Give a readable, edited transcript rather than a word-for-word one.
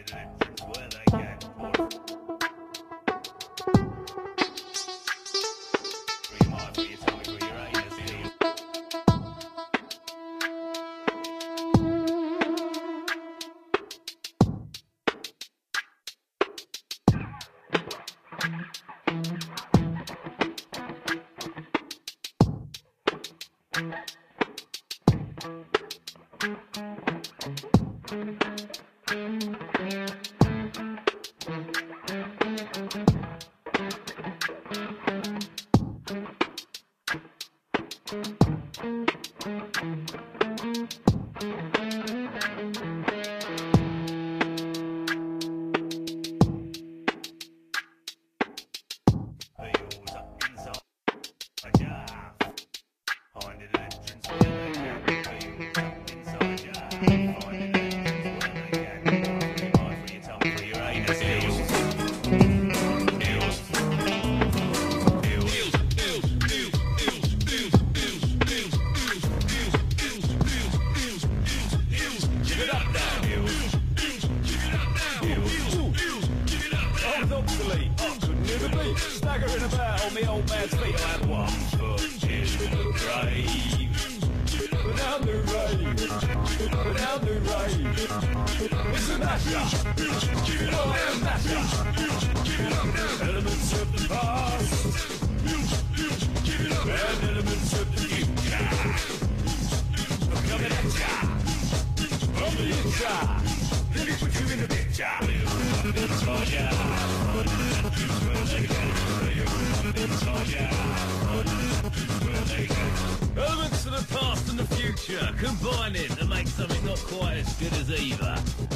Staggering about on me old man's feet, I had 1 foot in the grave. Down the rave, down the rave. It's a mashup, give it up, a mashup. Elements of the past, give it up, and elements of the future. I'm coming at ya, from the inside. Let me put you in the picture. Inside ya. Elements of the past and the future combining to make something not quite as good as either.